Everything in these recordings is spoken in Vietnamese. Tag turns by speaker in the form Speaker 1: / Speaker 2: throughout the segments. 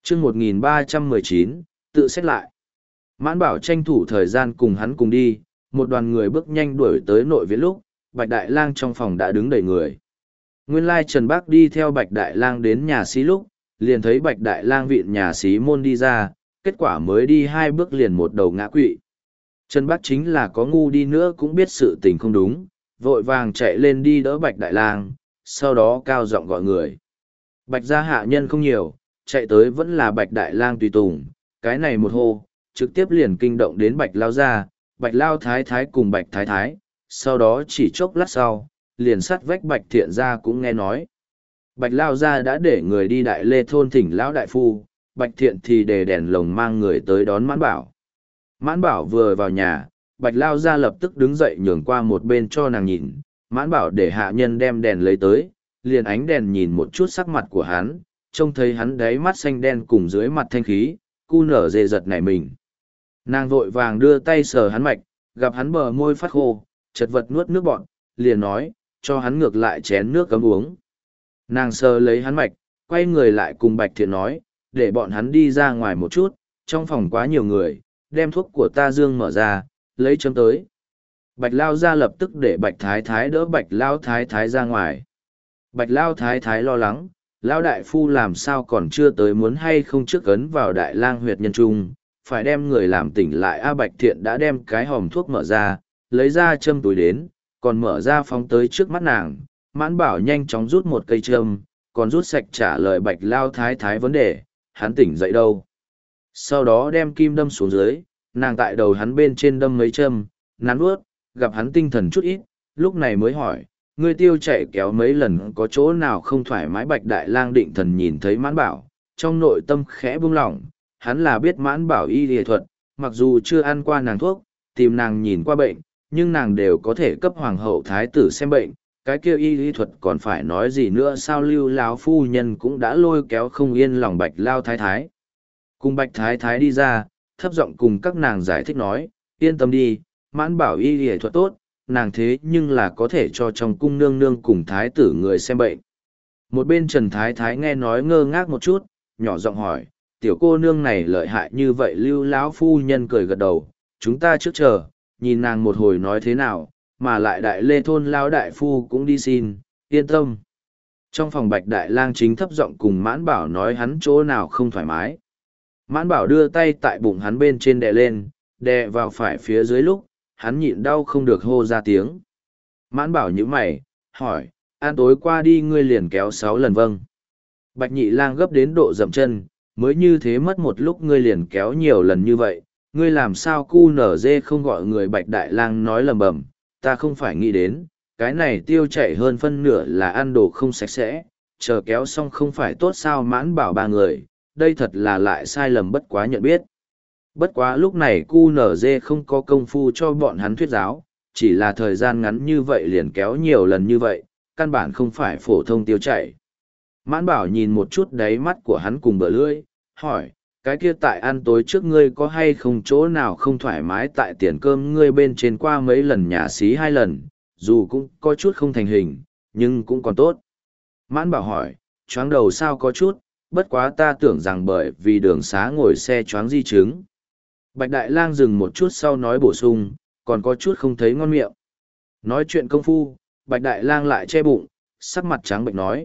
Speaker 1: chương 1319, tự xét lại. Mãn Bảo tranh thủ thời gian cùng hắn cùng đi, một đoàn người bước nhanh đuổi tới nội viện lúc, Bạch Đại Lang trong phòng đã đứng đầy người. Nguyên lai Trần Bác đi theo Bạch Đại Lang đến nhà xí lúc, liền thấy Bạch Đại Lang vịn nhà xí môn đi ra, kết quả mới đi 2 bước liền một đầu ngã quỵ. Trần Bác chính là có ngu đi nữa cũng biết sự tình không đúng, vội vàng chạy lên đi đỡ Bạch Đại Lang, sau đó cao giọng gọi người. Bạch gia hạ nhân không nhiều, chạy tới vẫn là Bạch Đại Lang tùy tùng, cái này một hô, trực tiếp liền kinh động đến Bạch Lao gia, Bạch Lao Thái Thái cùng Bạch Thái Thái, sau đó chỉ chốc lát sau, liền sát vách Bạch Thiện gia cũng nghe nói. Bạch Lao gia đã để người đi Đại Lê thôn thỉnh Lão Đại Phu, Bạch Thiện thì đề đèn lồng mang người tới đón Mãn Bảo. Mãn Bảo vừa vào nhà, Bạch Lao gia lập tức đứng dậy nhường qua một bên cho nàng nhìn, Mãn Bảo để hạ nhân đem đèn lấy tới, liền ánh đèn nhìn một chút sắc mặt của hắn, trông thấy hắn đáy mắt xanh đen cùng dưới mặt thanh khí, cu nở dề giật nảy mình. Nàng vội vàng đưa tay sờ hắn mạch, gặp hắn bờ môi phát khô, chật vật nuốt nước bọt, liền nói, cho hắn ngược lại chén nước cấm uống. Nàng sờ lấy hắn mạch, quay người lại cùng Bạch Thiện nói, để bọn hắn đi ra ngoài một chút, trong phòng quá nhiều người, đem thuốc của ta dương mở ra, lấy chấm tới. Bạch Lao ra lập tức để Bạch Thái Thái đỡ Bạch Lao Thái Thái ra ngoài. Bạch Lao Thái Thái lo lắng, Lao Đại Phu làm sao còn chưa tới muốn hay không trước ấn vào Đại Lang huyệt nhân trung, phải đem người làm tỉnh lại. Bạch Thiện đã đem cái hòm thuốc mở ra, lấy ra châm túi đến, còn mở ra phóng tới trước mắt nàng. Mãn Bảo nhanh chóng rút một cây châm, còn rút sạch trả lời Bạch Lao Thái Thái vấn đề, hắn tỉnh dậy đâu. Sau đó đem kim đâm xuống dưới, nàng tại đầu hắn bên trên đâm mấy châm, nắn bước, gặp hắn tinh thần chút ít, lúc này mới hỏi, ngươi tiêu chạy kéo mấy lần có chỗ nào không thoải mái. Bạch Đại Lang định thần nhìn thấy Mãn Bảo, trong nội tâm khẽ buông lỏng, hắn là biết Mãn Bảo y y thuật, mặc dù chưa ăn qua nàng thuốc, tìm nàng nhìn qua bệnh, nhưng nàng đều có thể cấp hoàng hậu thái tử xem bệnh, cái kia y y thuật còn phải nói gì nữa. Sao Lưu lão phu nhân cũng đã lôi kéo không yên lòng Bạch Lao Thái Thái. Cùng Bạch Thái Thái đi ra, thấp giọng cùng các nàng giải thích nói, yên tâm đi, Mãn Bảo y y thuật tốt, nàng thế nhưng là có thể cho trong cung nương nương cùng thái tử người xem bệnh. Một bên Trần Thái Thái nghe nói ngơ ngác một chút, nhỏ giọng hỏi, tiểu cô nương này lợi hại như vậy? Lưu lão phu nhân cười gật đầu, chúng ta trước chờ, nhìn nàng một hồi nói thế nào, mà lại Đại Lê thôn Lão Đại Phu cũng đi xin, yên tâm. Trong phòng Bạch Đại Lang chính thấp giọng cùng Mãn Bảo nói hắn chỗ nào không thoải mái. Mãn Bảo đưa tay tại bụng hắn bên trên đè lên, đè vào phải phía dưới lúc, hắn nhịn đau không được hô ra tiếng. Mãn Bảo nhíu mày, hỏi, ăn tối qua đi ngươi liền kéo 6 lần? Vâng. Bạch Nhị Lang gấp đến độ dậm chân, mới như thế mất một lúc ngươi liền kéo nhiều lần như vậy, ngươi làm sao cu nở dê không gọi người? Bạch Đại Lang nói lầm bầm, ta không phải nghĩ đến, cái này tiêu chảy hơn phân nửa là ăn đồ không sạch sẽ, chờ kéo xong không phải tốt sao? Mãn Bảo ba người, đây thật là lại sai lầm bất quá nhận biết. Bất quá lúc này QNZ không có công phu cho bọn hắn thuyết giáo, chỉ là thời gian ngắn như vậy liền kéo nhiều lần như vậy, căn bản không phải phổ thông tiêu chảy. Mãn Bảo nhìn một chút đáy mắt của hắn cùng bờ lưỡi, hỏi, cái kia tại ăn tối trước ngươi có hay không chỗ nào không thoải mái? Tại tiền cơm ngươi bên trên qua mấy lần nhà xí 2 lần, dù cũng có chút không thành hình, nhưng cũng còn tốt. Mãn Bảo hỏi, choáng đầu sao? Có chút, bất quá ta tưởng rằng bởi vì đường xá ngồi xe choáng di chứng. Bạch Đại Lang dừng một chút sau nói bổ sung, còn có chút không thấy ngon miệng. Nói chuyện công phu, Bạch Đại Lang lại che bụng, sắc mặt trắng bệch nói,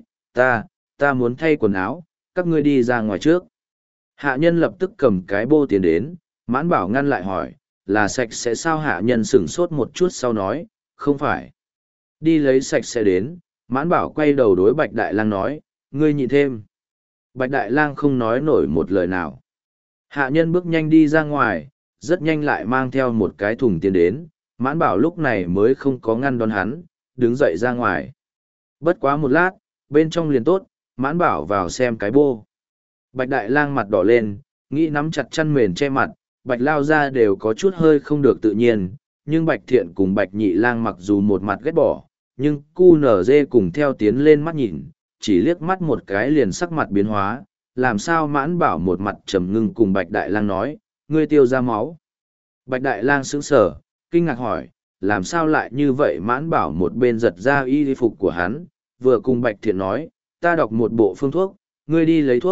Speaker 1: ta muốn thay quần áo, các ngươi đi ra ngoài trước. Hạ nhân lập tức cầm cái bô tiền đến, Mãn Bảo ngăn lại hỏi, là sạch sẽ sao? Hạ nhân sửng sốt một chút sau nói, không phải. Đi lấy sạch sẽ đến. Mãn Bảo quay đầu đối Bạch Đại Lang nói, ngươi nhịn thêm. Bạch Đại Lang không nói nổi một lời nào. Hạ nhân bước nhanh đi ra ngoài, rất nhanh lại mang theo một cái thùng tiền đến, Mãn Bảo lúc này mới không có ngăn đón hắn, đứng dậy ra ngoài. Bất quá một lát, bên trong liền tốt, Mãn Bảo vào xem cái bô. Bạch Đại Lang mặt đỏ lên, nghĩ nắm chặt chăn mền che mặt, Bạch Lao ra đều có chút hơi không được tự nhiên, nhưng Bạch Thiện cùng Bạch Nhị Lang mặc dù một mặt ghét bỏ, nhưng cu nở dê cùng theo tiến lên mắt nhìn, chỉ liếc mắt một cái liền sắc mặt biến hóa. Làm sao? Mãn Bảo một mặt trầm ngưng cùng Bạch Đại Lang nói, ngươi tiêu ra máu. Bạch Đại Lang sững sờ, kinh ngạc hỏi, làm sao lại như vậy? Mãn Bảo một bên giật ra y phục của hắn, vừa cùng Bạch Thiện nói, ta đọc một bộ phương thuốc, ngươi đi lấy thuốc,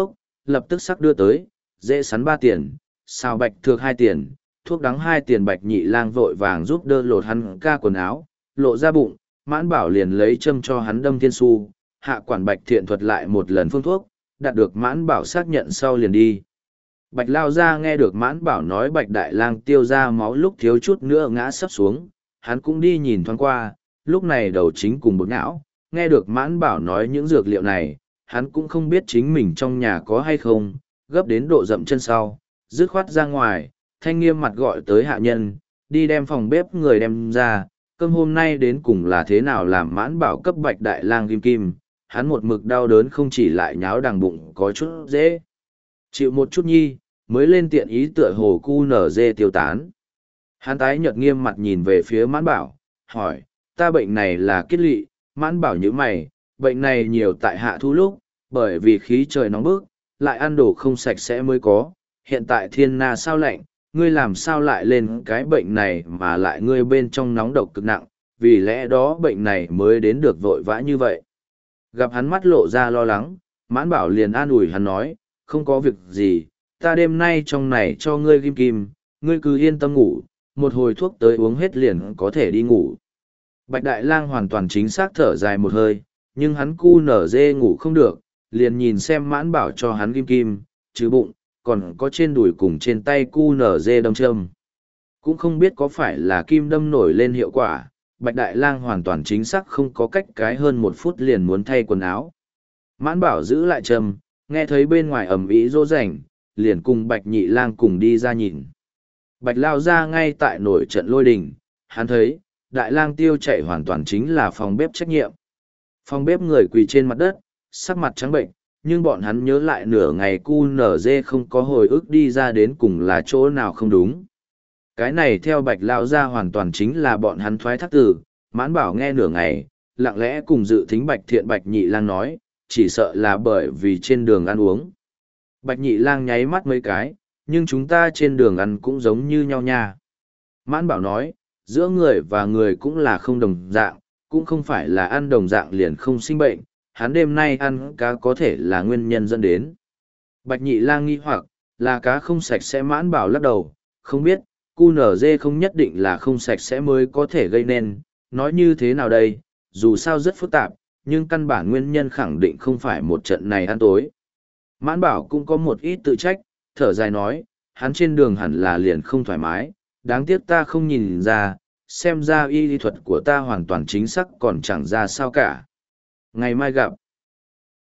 Speaker 1: lập tức sắc đưa tới, dễ sắn 3 tiền, xào bạch thược 2 tiền, thuốc đắng 2 tiền. Bạch Nhị Lang vội vàng giúp đỡ lột hắn ca quần áo, lộ ra bụng, Mãn Bảo liền lấy châm cho hắn đâm thiên su, hạ quản Bạch Thiện thuật lại một lần phương thuốc, đạt được Mãn Bảo xác nhận sau liền đi. Bạch Lao Gia nghe được Mãn Bảo nói Bạch Đại Lang tiêu ra máu lúc thiếu chút nữa ngã sấp xuống, hắn cũng đi nhìn thoáng qua, lúc này đầu chính cùng bột não, nghe được Mãn Bảo nói những dược liệu này, hắn cũng không biết chính mình trong nhà có hay không, gấp đến độ dậm chân sau, dứt khoát ra ngoài, thanh nghiêm mặt gọi tới hạ nhân, đi đem phòng bếp người đem ra, cơm hôm nay đến cùng là thế nào làm Mãn Bảo cấp Bạch Đại Lang kim kim, hắn một mực đau đớn không chỉ lại nháo đằng bụng có chút dễ chịu một chút nhi, mới lên tiện ý tựa hồ cu nở dê tiêu tán. Hắn tái nhợt nghiêm mặt nhìn về phía Mãn Bảo, hỏi, ta bệnh này là kết lỵ. Mãn Bảo như mày, bệnh này nhiều tại hạ thu lúc, bởi vì khí trời nóng bức, lại ăn đồ không sạch sẽ mới có, hiện tại thiên na sao lạnh, ngươi làm sao lại lên cái bệnh này mà lại ngươi bên trong nóng độc cực nặng, vì lẽ đó bệnh này mới đến được vội vã như vậy. Gặp hắn mắt lộ ra lo lắng, Mãn Bảo liền an ủi hắn nói, không có việc gì, ta đêm nay trong này cho ngươi kim kim, ngươi cứ yên tâm ngủ, một hồi thuốc tới uống hết liền có thể đi ngủ. Bạch Đại Lang hoàn toàn chính xác thở dài một hơi, nhưng hắn cu nở dê ngủ không được, liền nhìn xem Mãn Bảo cho hắn kim kim, chứ bụng, còn có trên đùi cùng trên tay cu nở dê đâm châm. Cũng không biết có phải là kim đâm nổi lên hiệu quả, Bạch Đại Lang hoàn toàn chính xác không có cách cái hơn 1 phút liền muốn thay quần áo. Mãn Bảo giữ lại châm, nghe thấy bên ngoài ầm ĩ rỗ rảnh, liền cùng Bạch Nhị Lang cùng đi ra nhìn. Bạch Lao ra ngay tại nổi trận lôi đình, hắn thấy, Đại Lang tiêu chạy hoàn toàn chính là phòng bếp trách nhiệm. Phòng bếp người quỳ trên mặt đất, sắc mặt trắng bệnh, nhưng bọn hắn nhớ lại nửa ngày cu nở dê không có hồi ức đi ra đến cùng là chỗ nào không đúng. Cái này theo Bạch Lao ra hoàn toàn chính là bọn hắn thoái thác tử, Mãn Bảo nghe nửa ngày, lặng lẽ cùng dự thính Bạch Thiện Bạch Nhị Lang nói, chỉ sợ là bởi vì trên đường ăn uống. Bạch Nhị Lang nháy mắt mấy cái, nhưng chúng ta trên đường ăn cũng giống như nhau nha. Mãn Bảo nói, giữa người và người cũng là không đồng dạng, cũng không phải là ăn đồng dạng liền không sinh bệnh, hắn đêm nay ăn cá có thể là nguyên nhân dẫn đến. Bạch Nhị Lang nghi hoặc, là cá không sạch sẽ. Mãn Bảo lắc đầu, không biết, cu nở dê không nhất định là không sạch sẽ mới có thể gây nên, nói như thế nào đây, dù sao rất phức tạp, nhưng căn bản nguyên nhân khẳng định không phải một trận này ăn tối. Mãn Bảo cũng có một ít tự trách, thở dài nói, hắn trên đường hẳn là liền không thoải mái, đáng tiếc ta không nhìn ra, xem ra y lý thuật của ta hoàn toàn chính xác còn chẳng ra sao cả. Ngày mai gặp.